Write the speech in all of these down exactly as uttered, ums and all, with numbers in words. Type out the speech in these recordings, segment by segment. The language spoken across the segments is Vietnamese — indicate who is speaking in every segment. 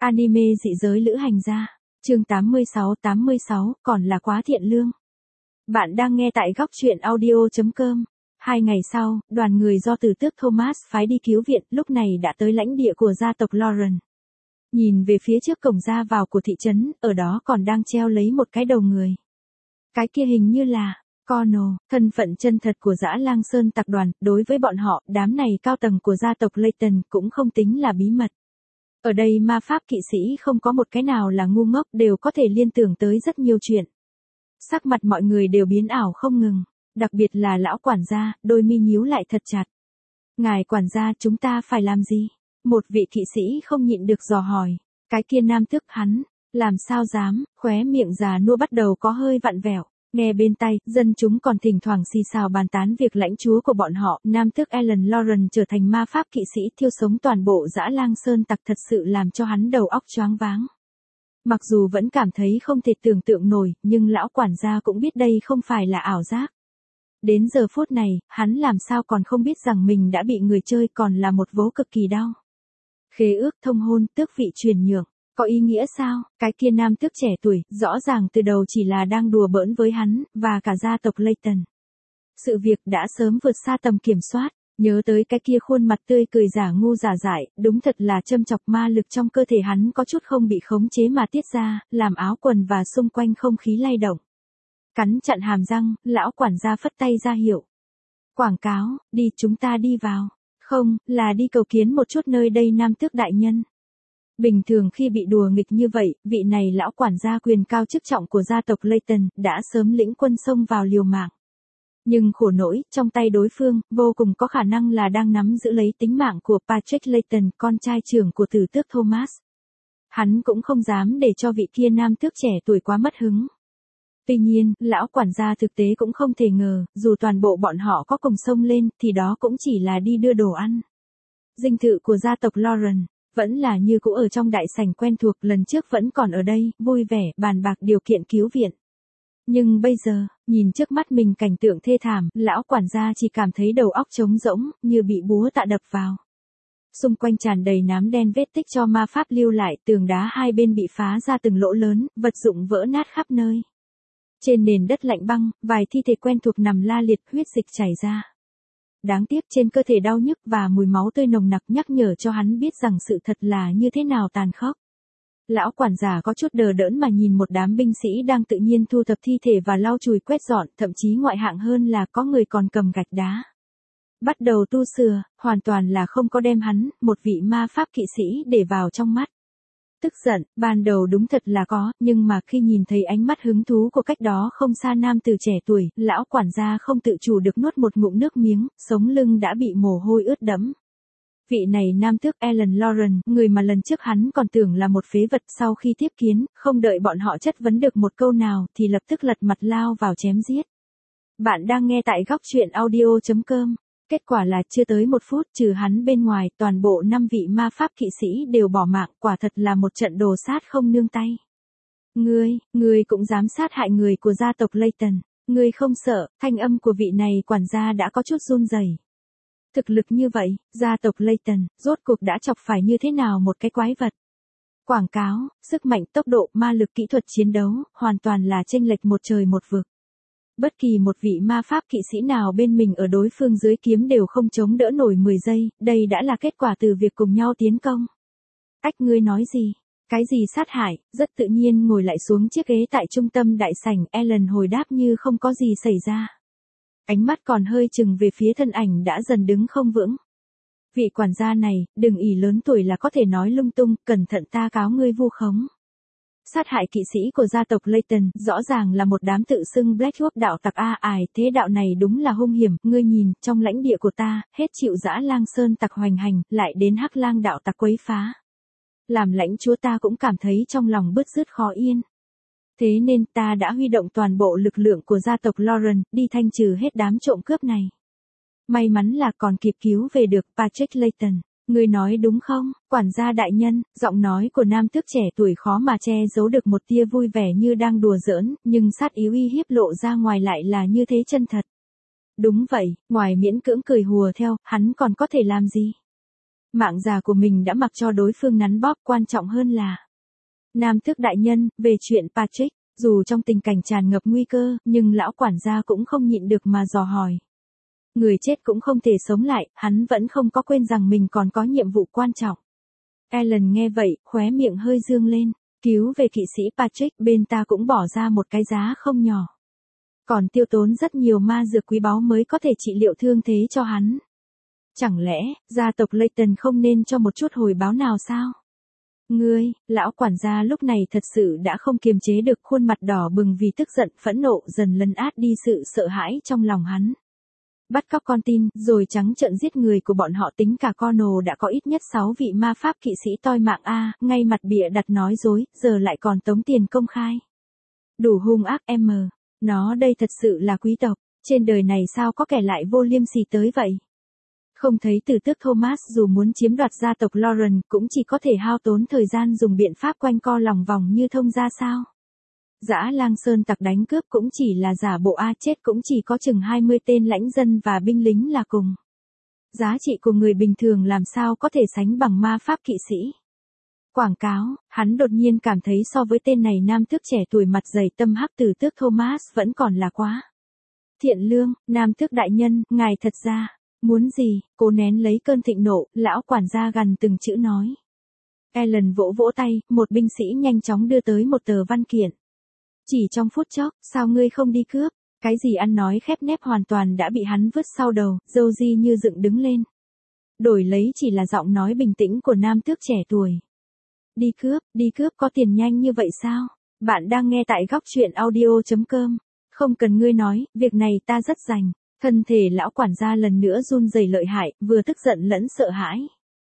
Speaker 1: Anime dị giới lữ hành gia. Chương tám mươi sáu tám mươi sáu, còn là quá thiện lương. Bạn đang nghe tại góc truyện audio chấm com. Hai ngày sau, đoàn người do Tử Tước Thomas phái đi cứu viện lúc này đã tới lãnh địa của gia tộc Lauren. Nhìn về phía trước cổng ra vào của thị trấn, ở đó còn đang treo lấy một cái đầu người. Cái kia hình như là Connor, thân phận chân thật của Dã Lang Sơn tặc đoàn. Đối với bọn họ, đám này cao tầng của gia tộc Layton cũng không tính là bí mật. Ở đây ma pháp kỵ sĩ không có một cái nào là ngu ngốc, đều có thể liên tưởng tới rất nhiều chuyện. Sắc mặt mọi người đều biến ảo không ngừng, đặc biệt là lão quản gia, đôi mi nhíu lại thật chặt. Ngài quản gia, chúng ta phải làm gì? Một vị kỵ sĩ không nhịn được dò hỏi. Cái kia nam tước hắn, làm sao dám, khóe miệng già nua bắt đầu có hơi vặn vẹo. Nghe bên tai, dân chúng còn thỉnh thoảng xì xào bàn tán việc lãnh chúa của bọn họ, nam tước Alan Lauren trở thành ma pháp kỵ sĩ thiêu sống toàn bộ Dã Lang Sơn tặc, thật sự làm cho hắn đầu óc choáng váng. Mặc dù vẫn cảm thấy không thể tưởng tượng nổi, nhưng lão quản gia cũng biết đây không phải là ảo giác. Đến giờ phút này, hắn làm sao còn không biết rằng mình đã bị người chơi, còn là một vố cực kỳ đau. Khế ước thông hôn, tước vị truyền nhượng. Có ý nghĩa sao? Cái kia nam tước trẻ tuổi, rõ ràng từ đầu chỉ là đang đùa bỡn với hắn, và cả gia tộc Layton. Sự việc đã sớm vượt xa tầm kiểm soát, nhớ tới cái kia khuôn mặt tươi cười giả ngu giả dại, đúng thật là châm chọc, ma lực trong cơ thể hắn có chút không bị khống chế mà tiết ra, làm áo quần và xung quanh không khí lay động. Cắn chặn hàm răng, lão quản gia phất tay ra hiệu. Quảng cáo, đi, chúng ta đi vào. Không, là đi cầu kiến một chút nơi đây nam tước đại nhân. Bình thường khi bị đùa nghịch như vậy, vị này lão quản gia quyền cao chức trọng của gia tộc Layton đã sớm lĩnh quân xông vào liều mạng. Nhưng khổ nỗi, trong tay đối phương, vô cùng có khả năng là đang nắm giữ lấy tính mạng của Patrick Layton, con trai trưởng của Tử Tước Thomas. Hắn cũng không dám để cho vị kia nam tước trẻ tuổi quá mất hứng. Tuy nhiên, lão quản gia thực tế cũng không thể ngờ, dù toàn bộ bọn họ có cùng xông lên, thì đó cũng chỉ là đi đưa đồ ăn. Dinh thự của gia tộc Lauren vẫn là như cũ ở trong đại sảnh quen thuộc, lần trước vẫn còn ở đây, vui vẻ, bàn bạc điều kiện cứu viện. Nhưng bây giờ, nhìn trước mắt mình cảnh tượng thê thảm, lão quản gia chỉ cảm thấy đầu óc trống rỗng, như bị búa tạ đập vào. Xung quanh tràn đầy nám đen, vết tích cho ma pháp lưu lại, tường đá hai bên bị phá ra từng lỗ lớn, vật dụng vỡ nát khắp nơi. Trên nền đất lạnh băng, vài thi thể quen thuộc nằm la liệt, huyết dịch chảy ra. Đáng tiếc trên cơ thể đau nhức và mùi máu tươi nồng nặc nhắc nhở cho hắn biết rằng sự thật là như thế nào tàn khốc. Lão quản gia có chút đờ đẫn mà nhìn một đám binh sĩ đang tự nhiên thu thập thi thể và lau chùi quét dọn, thậm chí ngoại hạng hơn là có người còn cầm gạch đá. Bắt đầu tu sửa, hoàn toàn là không có đem hắn, một vị ma pháp kỵ sĩ, để vào trong mắt. Tức giận, ban đầu đúng thật là có, nhưng mà khi nhìn thấy ánh mắt hứng thú của cách đó không xa nam tử trẻ tuổi, lão quản gia không tự chủ được nuốt một ngụm nước miếng, sống lưng đã bị mồ hôi ướt đẫm. Vị này nam tước Alan Lauren, người mà lần trước hắn còn tưởng là một phế vật, sau khi tiếp kiến, không đợi bọn họ chất vấn được một câu nào, thì lập tức lật mặt lao vào chém giết. Bạn đang nghe tại góc truyện audio chấm com. Kết quả là chưa tới một phút, trừ hắn bên ngoài, toàn bộ năm vị ma pháp kỵ sĩ đều bỏ mạng, quả thật là một trận đồ sát không nương tay. Ngươi, ngươi cũng dám sát hại người của gia tộc Layton, ngươi không sợ? Thanh âm của vị này quản gia đã có chút run rẩy. Thực lực như vậy, gia tộc Layton, rốt cuộc đã chọc phải như thế nào một cái quái vật? Quảng cáo, sức mạnh, tốc độ, ma lực, kỹ thuật chiến đấu, hoàn toàn là chênh lệch một trời một vực. Bất kỳ một vị ma pháp kỵ sĩ nào bên mình ở đối phương dưới kiếm đều không chống đỡ nổi mười giây, đây đã là kết quả từ việc cùng nhau tiến công. Ách, ngươi nói gì? Cái gì sát hại? Rất tự nhiên ngồi lại xuống chiếc ghế tại trung tâm đại sảnh, Alan hồi đáp như không có gì xảy ra. Ánh mắt còn hơi chừng về phía thân ảnh đã dần đứng không vững. Vị quản gia này, đừng ỷ lớn tuổi là có thể nói lung tung, cẩn thận ta cáo ngươi vu khống. Sát hại kỵ sĩ của gia tộc Layton, rõ ràng là một đám tự xưng Blackwood đạo tặc a ải, thế đạo này đúng là hung hiểm, ngươi nhìn, trong lãnh địa của ta, hết chịu Dã Lang Sơn tặc hoành hành, lại đến Hắc Lang đạo tặc quấy phá. Làm lãnh chúa ta cũng cảm thấy trong lòng bứt rứt khó yên. Thế nên ta đã huy động toàn bộ lực lượng của gia tộc Lauren, đi thanh trừ hết đám trộm cướp này. May mắn là còn kịp cứu về được Patrick Layton. Ngươi nói đúng không, quản gia đại nhân? Giọng nói của nam tước trẻ tuổi khó mà che giấu được một tia vui vẻ như đang đùa giỡn, nhưng sát ý uy hiếp lộ ra ngoài lại là như thế chân thật. Đúng vậy, ngoài miễn cưỡng cười hùa theo, hắn còn có thể làm gì? Mạng già của mình đã mặc cho đối phương nắn bóp, quan trọng hơn là. Nam tước đại nhân, về chuyện Patrick, dù trong tình cảnh tràn ngập nguy cơ, nhưng lão quản gia cũng không nhịn được mà dò hỏi. Người chết cũng không thể sống lại, hắn vẫn không có quên rằng mình còn có nhiệm vụ quan trọng. Alan nghe vậy, khóe miệng hơi dương lên. Cứu về kỵ sĩ Patrick, bên ta cũng bỏ ra một cái giá không nhỏ. Còn tiêu tốn rất nhiều ma dược quý báu mới có thể trị liệu thương thế cho hắn. Chẳng lẽ, gia tộc Layton không nên cho một chút hồi báo nào sao? Ngươi, lão quản gia lúc này thật sự đã không kiềm chế được, khuôn mặt đỏ bừng vì tức giận, phẫn nộ dần lấn át đi sự sợ hãi trong lòng hắn. Bắt cóc con tin, rồi trắng trợn giết người của bọn họ, tính cả Connell đã có ít nhất sáu vị ma pháp kỵ sĩ toi mạng a, ngay mặt bịa đặt nói dối, giờ lại còn tống tiền công khai. Đủ hung ác em. Nó đây thật sự là quý tộc, trên đời này sao có kẻ lại vô liêm sỉ tới vậy? Không thấy tử tước Thomas dù muốn chiếm đoạt gia tộc Lauren cũng chỉ có thể hao tốn thời gian dùng biện pháp quanh co lòng vòng như thông ra sao? Dã lang sơn tặc đánh cướp cũng chỉ là giả bộ a, chết cũng chỉ có chừng hai mươi tên lãnh dân và binh lính là cùng. Giá trị của người bình thường làm sao có thể sánh bằng ma pháp kỵ sĩ. Quảng cáo, hắn đột nhiên cảm thấy so với tên này nam tước trẻ tuổi mặt dày tâm hắc tử tước Thomas vẫn còn là quá. Thiện lương, nam tước đại nhân, ngài thật ra, muốn gì, cố nén lấy cơn thịnh nộ, lão quản gia gằn từng chữ nói. Alan vỗ vỗ tay, một binh sĩ nhanh chóng đưa tới một tờ văn kiện. Chỉ trong phút chốc, sao ngươi không đi cướp? Cái gì ăn nói khép nép hoàn toàn đã bị hắn vứt sau đầu, Josie như dựng đứng lên. Đổi lấy chỉ là giọng nói bình tĩnh của nam tước trẻ tuổi. Đi cướp, đi cướp có tiền nhanh như vậy sao? Bạn đang nghe tại góc truyện audio chấm com. Không cần ngươi nói, việc này ta rất rành. Thân thể lão quản gia lần nữa run rẩy lợi hại, vừa tức giận lẫn sợ hãi.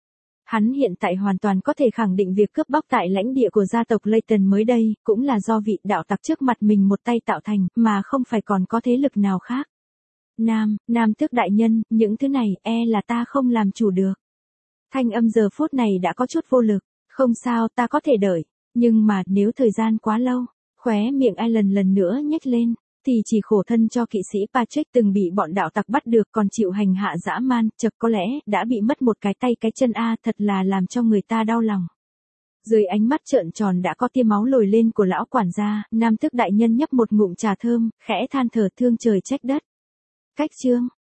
Speaker 1: Hắn hiện tại hoàn toàn có thể khẳng định việc cướp bóc tại lãnh địa của gia tộc Layton mới đây, cũng là do vị đạo tặc trước mặt mình một tay tạo thành, mà không phải còn có thế lực nào khác. Nam, Nam tước đại nhân, những thứ này, e là ta không làm chủ được. Thanh âm giờ phút này đã có chút vô lực, không sao, ta có thể đợi, nhưng mà, nếu thời gian quá lâu, khóe miệng Alan lần nữa nhếch lên, thì chỉ khổ thân cho kỵ sĩ Patrick từng bị bọn đạo tặc bắt được còn chịu hành hạ dã man, chật có lẽ đã bị mất một cái tay cái chân a, thật là làm cho người ta đau lòng. Dưới ánh mắt trợn tròn đã có tia máu lồi lên của lão quản gia, nam tước đại nhân nhấp một ngụm trà thơm, khẽ than thở thương trời trách đất. Cách chương,